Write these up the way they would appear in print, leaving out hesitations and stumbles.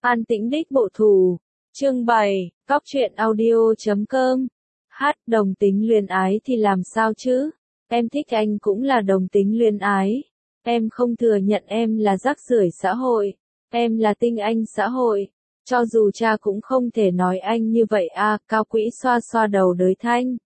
An tĩnh đích bộ thủ. Chương 7, Cóc truyện audio.com. Đồng tính luyến ái thì làm sao chứ? Em thích anh cũng là đồng tính luyến ái. Em không thừa nhận em là rác rưởi xã hội. Em là tinh anh xã hội. Cho dù cha cũng không thể nói anh như vậy à, Cao Quỹ xoa xoa đầu Đới Thanh.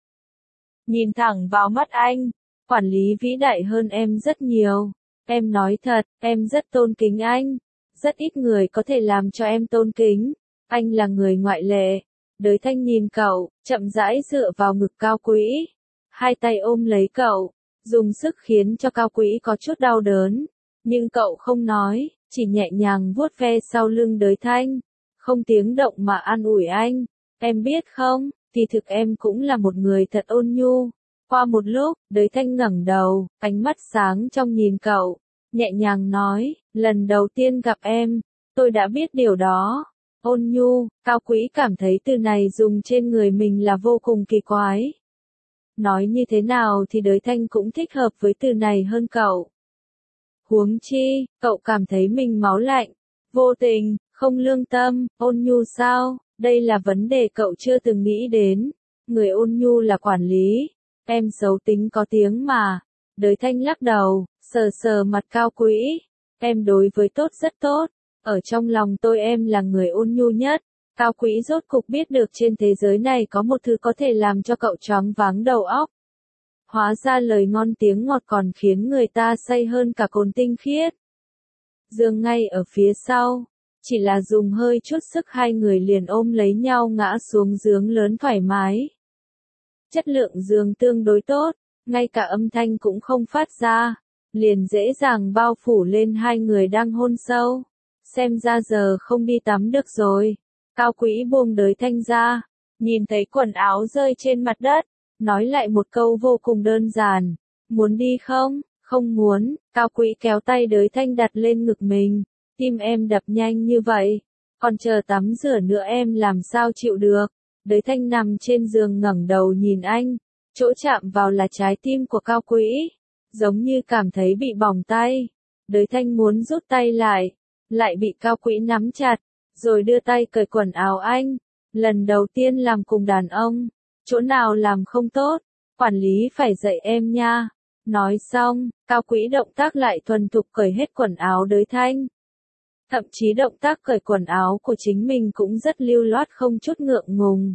Nhìn thẳng vào mắt anh. Quản lý vĩ đại hơn em rất nhiều. Em nói thật, em rất tôn kính anh. Rất ít người có thể làm cho em tôn kính. Anh là người ngoại lệ. Đới Thanh nhìn cậu, chậm rãi dựa vào ngực Cao Quỹ. Hai tay ôm lấy cậu, dùng sức khiến cho Cao Quỹ có chút đau đớn. Nhưng cậu không nói, chỉ nhẹ nhàng vuốt ve sau lưng Đới Thanh. Không tiếng động mà an ủi anh. Em biết không, thì thực em cũng là một người thật ôn nhu. Qua một lúc, Đới Thanh ngẩng đầu, ánh mắt sáng trong nhìn cậu. Nhẹ nhàng nói, lần đầu tiên gặp em, tôi đã biết điều đó. Ôn nhu, Cao Quỹ cảm thấy từ này dùng trên người mình là vô cùng kỳ quái. Nói như thế nào thì Đới Thanh cũng thích hợp với từ này hơn cậu. Huống chi, cậu cảm thấy mình máu lạnh, vô tình, không lương tâm, ôn nhu sao? Đây là vấn đề cậu chưa từng nghĩ đến. Người ôn nhu là quản lý. Em xấu tính có tiếng mà. Đới Thanh lắc đầu, sờ sờ mặt Cao Quỹ. Em đối với tốt rất tốt. Ở trong lòng tôi em là người ôn nhu nhất. Cao Quỹ rốt cục biết được trên thế giới này có một thứ có thể làm cho cậu choáng váng đầu óc. Hóa ra lời ngon tiếng ngọt còn khiến người ta say hơn cả cồn tinh khiết. Giường ngay ở phía sau. Chỉ là dùng hơi chút sức hai người liền ôm lấy nhau ngã xuống giường lớn thoải mái. Chất lượng giường tương đối tốt, ngay cả âm thanh cũng không phát ra, liền dễ dàng bao phủ lên hai người đang hôn sâu. Xem ra giờ không đi tắm được rồi. Cao Quỹ buông Đới Thanh ra, nhìn thấy quần áo rơi trên mặt đất, nói lại một câu vô cùng đơn giản. Muốn đi không? Không muốn. Cao Quỹ kéo tay Đới Thanh đặt lên ngực mình. Tim em đập nhanh như vậy, còn chờ tắm rửa nữa em làm sao chịu được. Đới Thanh nằm trên giường ngẩng đầu nhìn anh, chỗ chạm vào là trái tim của Cao Quỹ, giống như cảm thấy bị bỏng tay. Đới Thanh muốn rút tay lại bị Cao Quỹ nắm chặt, rồi đưa tay cởi quần áo anh. Lần đầu tiên làm cùng đàn ông, chỗ nào làm không tốt, quản lý phải dạy em nha. Nói xong, Cao Quỹ động tác lại thuần thục cởi hết quần áo Đới Thanh. Thậm chí động tác cởi quần áo của chính mình cũng rất lưu loát không chút ngượng ngùng.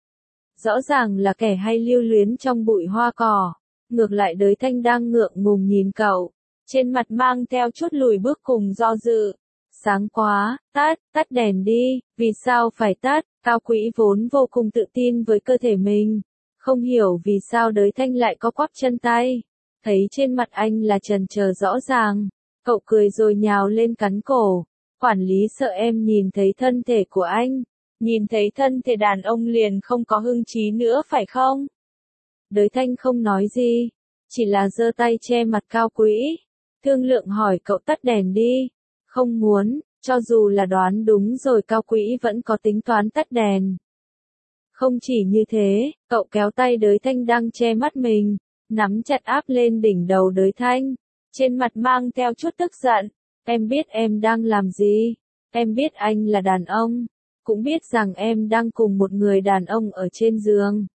Rõ ràng là kẻ hay lưu luyến trong bụi hoa cỏ. Ngược lại Đới Thanh đang ngượng ngùng nhìn cậu. Trên mặt mang theo chút lùi bước cùng do dự. Sáng quá, tắt đèn đi. Vì sao phải tắt? Cao Quỹ vốn vô cùng tự tin với cơ thể mình. Không hiểu vì sao Đới Thanh lại có quắp chân tay. Thấy trên mặt anh là chần chờ rõ ràng. Cậu cười rồi nhào lên cắn cổ. Quản lý sợ em nhìn thấy thân thể của anh. Nhìn thấy thân thể đàn ông liền không có hứng chí nữa phải không? Đới Thanh không nói gì. Chỉ là giơ tay che mặt Cao Quỹ. Thương lượng hỏi cậu tắt đèn đi. Không muốn, cho dù là đoán đúng rồi Cao Quỹ vẫn có tính toán tắt đèn. Không chỉ như thế, cậu kéo tay Đới Thanh đang che mắt mình. Nắm chặt áp lên đỉnh đầu Đới Thanh. Trên mặt mang theo chút tức giận. Em biết em đang làm gì. Em biết anh là đàn ông. Cũng biết rằng em đang cùng một người đàn ông ở trên giường.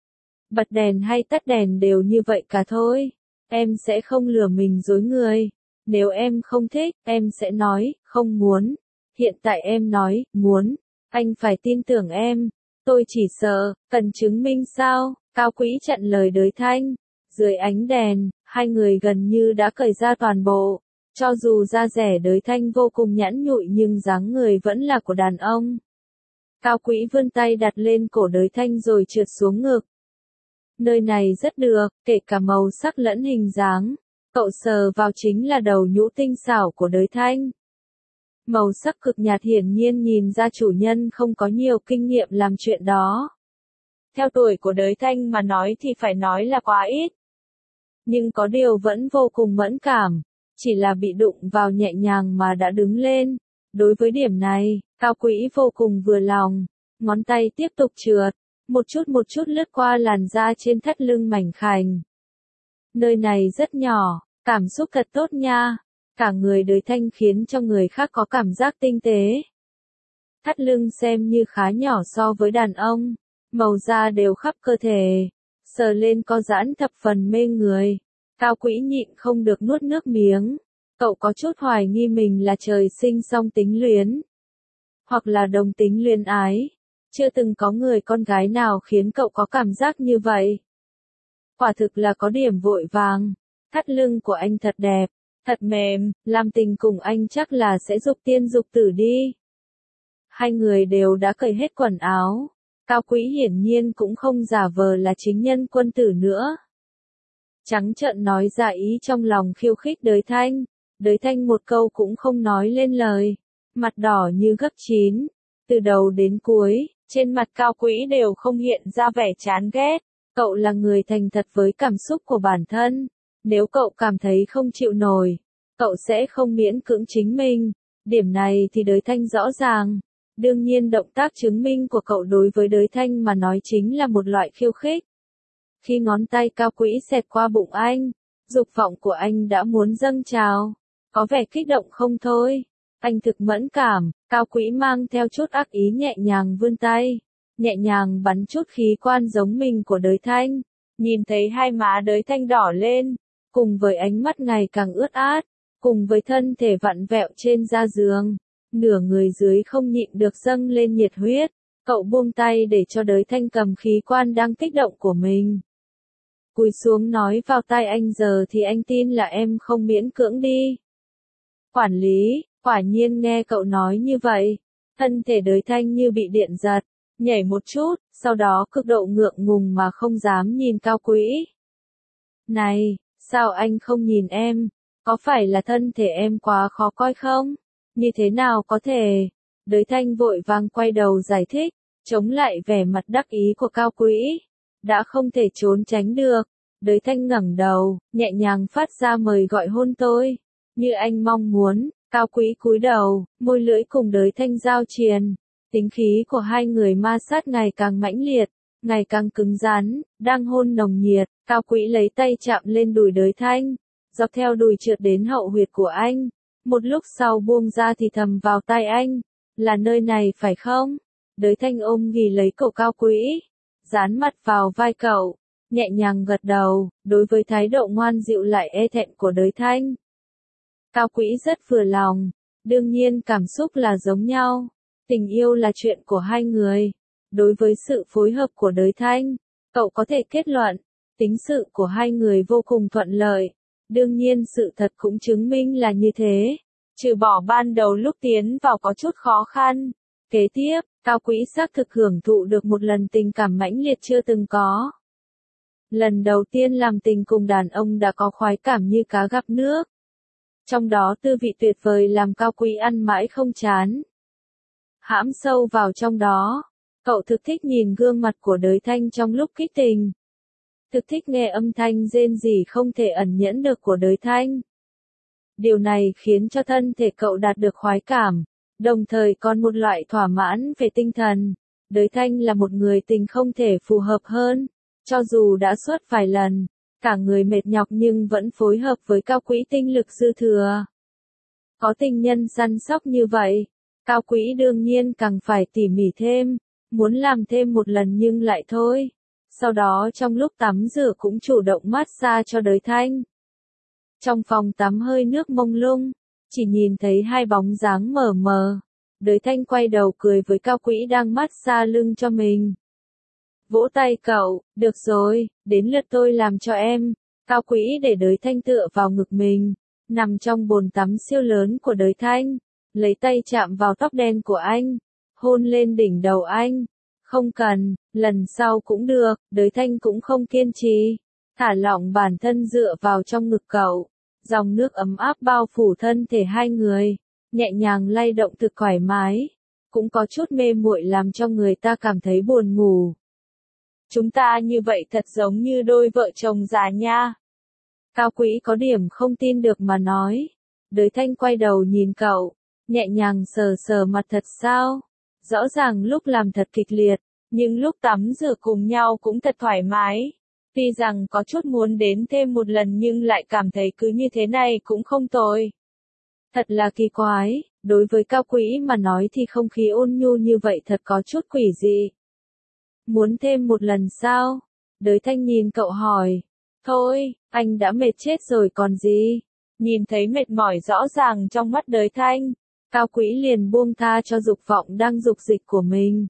Bật đèn hay tắt đèn đều như vậy cả thôi. Em sẽ không lừa mình dối người. Nếu em không thích, em sẽ nói, không muốn. Hiện tại em nói, muốn. Anh phải tin tưởng em. Tôi chỉ sợ, cần chứng minh sao? Cao Quỹ chặn lời Đới Thanh. Dưới ánh đèn, hai người gần như đã cởi ra toàn bộ. Cho dù da rẻ Đới Thanh vô cùng nhẵn nhụi nhưng dáng người vẫn là của đàn ông. Cao Quỹ vươn tay đặt lên cổ Đới Thanh rồi trượt xuống ngực. Nơi này rất được, kể cả màu sắc lẫn hình dáng. Cậu sờ vào chính là đầu nhũ tinh xảo của Đới Thanh. Màu sắc cực nhạt hiển nhiên nhìn ra chủ nhân không có nhiều kinh nghiệm làm chuyện đó. Theo tuổi của Đới Thanh mà nói thì phải nói là quá ít. Nhưng có điều vẫn vô cùng mẫn cảm. Chỉ là bị đụng vào nhẹ nhàng mà đã đứng lên. Đối với điểm này, Cao Quỹ vô cùng vừa lòng. Ngón tay tiếp tục trượt. Một chút lướt qua làn da trên thắt lưng mảnh khảnh. Nơi này rất nhỏ, cảm xúc thật tốt nha. Cả người Đới Thanh khiến cho người khác có cảm giác tinh tế. thắt lưng xem như khá nhỏ so với đàn ông, màu da đều khắp cơ thể, sờ lên có giãn thập phần mê người. Cao Quỹ nhịn không được nuốt nước miếng, cậu có chút hoài nghi mình là trời sinh song tính luyến, hoặc là đồng tính luyến ái. Chưa từng có người con gái nào khiến cậu có cảm giác như vậy. Quả thực là có điểm vội vàng, thắt lưng của anh thật đẹp, thật mềm, làm tình cùng anh chắc là sẽ dục tiên dục tử đi. Hai người đều đã cởi hết quần áo, Cao Quỹ hiển nhiên cũng không giả vờ là chính nhân quân tử nữa. Trắng trợn nói ra ý trong lòng khiêu khích Đới Thanh một câu cũng không nói lên lời, mặt đỏ như gấc chín, từ đầu đến cuối, trên mặt Cao Quỹ đều không hiện ra vẻ chán ghét. Cậu là người thành thật với cảm xúc của bản thân, nếu cậu cảm thấy không chịu nổi, cậu sẽ không miễn cưỡng chính mình, điểm này thì Đới Thanh rõ ràng. Đương nhiên động tác chứng minh của cậu đối với Đới Thanh mà nói chính là một loại khiêu khích. Khi ngón tay Cao Quỹ xẹt qua bụng anh, dục vọng của anh đã muốn dâng trào, có vẻ kích động không thôi. Anh thực mẫn cảm, Cao Quỹ mang theo chút ác ý nhẹ nhàng vươn tay, nhẹ nhàng bắn chút khí quan giống mình của Đới Thanh. Nhìn thấy hai má Đới Thanh đỏ lên, cùng với ánh mắt ngày càng ướt át, cùng với thân thể vặn vẹo trên da giường, nửa người dưới không nhịn được dâng lên nhiệt huyết. Cậu buông tay để cho Đới Thanh cầm khí quan đang kích động của mình. Cúi xuống nói vào tai anh, giờ thì anh tin là em không miễn cưỡng đi. Quản lý, quả nhiên nghe cậu nói như vậy, thân thể Đới Thanh như bị điện giật, nhảy một chút, sau đó cực độ ngượng ngùng mà không dám nhìn Cao Quỹ. Này, sao anh không nhìn em? Có phải là thân thể em quá khó coi không? Như thế nào có thể? Đới Thanh vội vàng quay đầu giải thích, chống lại vẻ mặt đắc ý của Cao Quỹ. Đã không thể trốn tránh được, Đới Thanh ngẩng đầu, nhẹ nhàng phát ra mời gọi hôn tôi. Như anh mong muốn, Cao Quỹ cúi đầu, môi lưỡi cùng Đới Thanh giao triền. Tính khí của hai người ma sát ngày càng mãnh liệt, ngày càng cứng rắn, đang hôn nồng nhiệt. Cao Quỹ lấy tay chạm lên đùi Đới Thanh, dọc theo đùi trượt đến hậu huyệt của anh. Một lúc sau buông ra thì thầm vào tai anh, là nơi này phải không? Đới Thanh ôm ghì lấy cổ Cao Quỹ, dán mặt vào vai cậu, nhẹ nhàng gật đầu, đối với thái độ ngoan dịu lại e thẹn của Đới Thanh. Cao Quỹ rất vừa lòng, đương nhiên cảm xúc là giống nhau, tình yêu là chuyện của hai người. Đối với sự phối hợp của Đới Thanh, cậu có thể kết luận, tính sự của hai người vô cùng thuận lợi. Đương nhiên sự thật cũng chứng minh là như thế, trừ bỏ ban đầu lúc tiến vào có chút khó khăn. Kế tiếp, Cao Quỹ xác thực hưởng thụ được một lần tình cảm mãnh liệt chưa từng có. Lần đầu tiên làm tình cùng đàn ông đã có khoái cảm như cá gặp nước. Trong đó tư vị tuyệt vời làm Cao Quỹ ăn mãi không chán. Hãm sâu vào trong đó, cậu thực thích nhìn gương mặt của Đới Thanh trong lúc kích tình. Thực thích nghe âm thanh rên rỉ không thể ẩn nhẫn được của Đới Thanh. Điều này khiến cho thân thể cậu đạt được khoái cảm, đồng thời còn một loại thỏa mãn về tinh thần. Đới Thanh là một người tình không thể phù hợp hơn, cho dù đã xuất vài lần, cả người mệt nhọc nhưng vẫn phối hợp với Cao Quỹ tinh lực dư thừa. Có tình nhân săn sóc như vậy, Cao Quỹ đương nhiên càng phải tỉ mỉ thêm, muốn làm thêm một lần nhưng lại thôi. Sau đó trong lúc tắm rửa cũng chủ động massage cho Đới Thanh. Trong phòng tắm hơi nước mông lung, chỉ nhìn thấy hai bóng dáng mờ mờ. Đới Thanh quay đầu cười với Cao Quỹ đang massage lưng cho mình. Vỗ tay cậu, được rồi, đến lượt tôi làm cho em. Cao Quỹ để Đới Thanh tựa vào ngực mình, nằm trong bồn tắm siêu lớn của Đới Thanh, lấy tay chạm vào tóc đen của anh, hôn lên đỉnh đầu anh. Không cần, lần sau cũng được, Đới Thanh cũng không kiên trì, thả lỏng bản thân dựa vào trong ngực cậu, dòng nước ấm áp bao phủ thân thể hai người, nhẹ nhàng lay động thực thoải mái, cũng có chút mê muội làm cho người ta cảm thấy buồn ngủ. Chúng ta như vậy thật giống như đôi vợ chồng già nha. Cao Quỹ có điểm không tin được mà nói. Đới Thanh quay đầu nhìn cậu, nhẹ nhàng sờ sờ mặt thật sao? Rõ ràng lúc làm thật kịch liệt, nhưng lúc tắm rửa cùng nhau cũng thật thoải mái. Tuy rằng có chút muốn đến thêm một lần nhưng lại cảm thấy cứ như thế này cũng không tồi. Thật là kỳ quái, Đối với Cao Quỹ mà nói thì không khí ôn nhu như vậy thật có chút quỷ dị. Muốn thêm một lần sao? Đới Thanh nhìn cậu hỏi. Thôi, anh đã mệt chết rồi còn gì? Nhìn thấy mệt mỏi rõ ràng trong mắt Đới Thanh, Cao Quỹ liền buông tha cho dục vọng đang dục dịch của mình.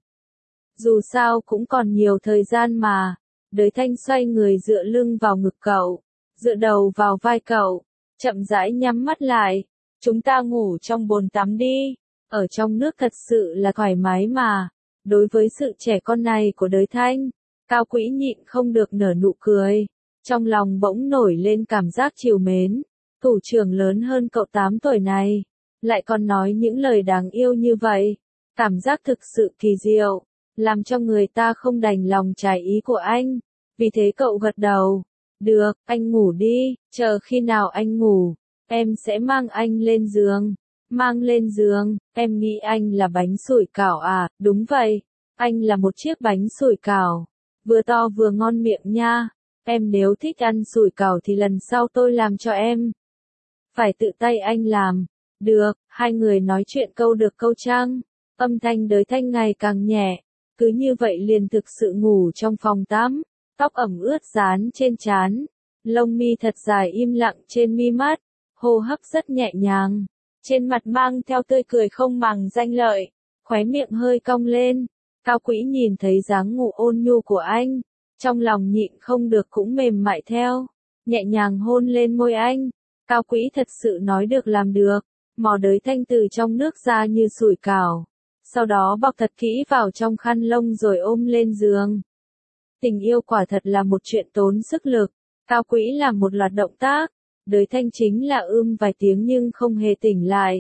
Dù sao cũng còn nhiều thời gian mà. Đới Thanh xoay người dựa lưng vào ngực cậu, dựa đầu vào vai cậu, chậm rãi nhắm mắt lại. Chúng ta ngủ trong bồn tắm đi. Ở trong nước thật sự là thoải mái mà. Đối với sự trẻ con này của Đới Thanh, Cao Quỹ nhịn không được nở nụ cười. Trong lòng bỗng nổi lên cảm giác trìu mến. Thủ trưởng lớn hơn cậu 8 tuổi này, lại còn nói những lời đáng yêu như vậy. Cảm giác thực sự kỳ diệu, làm cho người ta không đành lòng trái ý của anh. Vì thế cậu gật đầu. Được, anh ngủ đi, chờ khi nào anh ngủ, em sẽ mang anh lên giường. Mang lên giường, em nghĩ anh là bánh sủi cảo à? Đúng vậy, anh là một chiếc bánh sủi cảo, vừa to vừa ngon miệng nha. Em nếu thích ăn sủi cảo thì lần sau tôi làm cho em. Phải tự tay anh làm. Được, hai người nói chuyện câu được câu trăng. Âm thanh Đới Thanh ngày càng nhẹ. Cứ như vậy liền thực sự ngủ trong phòng tắm. Tóc ẩm ướt dán trên trán. Lông mi thật dài im lặng trên mi mắt. Hô hấp rất nhẹ nhàng. Trên mặt mang theo tươi cười không màng danh lợi. Khóe miệng hơi cong lên. Cao Quỹ nhìn thấy dáng ngủ ôn nhu của anh. Trong lòng nhịn không được cũng mềm mại theo. Nhẹ nhàng hôn lên môi anh. Cao Quỹ thật sự nói được làm được. Mò Đới Thanh từ trong nước ra như sủi cảo. Sau đó bọc thật kỹ vào trong khăn lông rồi ôm lên giường. Tình yêu quả thật là một chuyện tốn sức lực. Cao Quỹ làm một loạt động tác. Đới Thanh chính là vài tiếng nhưng không hề tỉnh lại.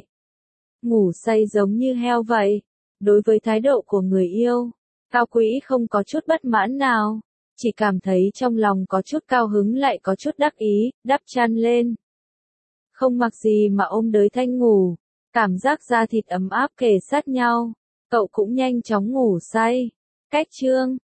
Ngủ say giống như heo vậy. Đối với thái độ của người yêu, Cao Quỹ không có chút bất mãn nào. Chỉ cảm thấy trong lòng có chút cao hứng lại có chút đắc ý, đắp chăn lên. Không mặc gì mà ôm Đới Thanh ngủ. Cảm giác da thịt ấm áp kề sát nhau. Cậu cũng nhanh chóng ngủ say. Cách chương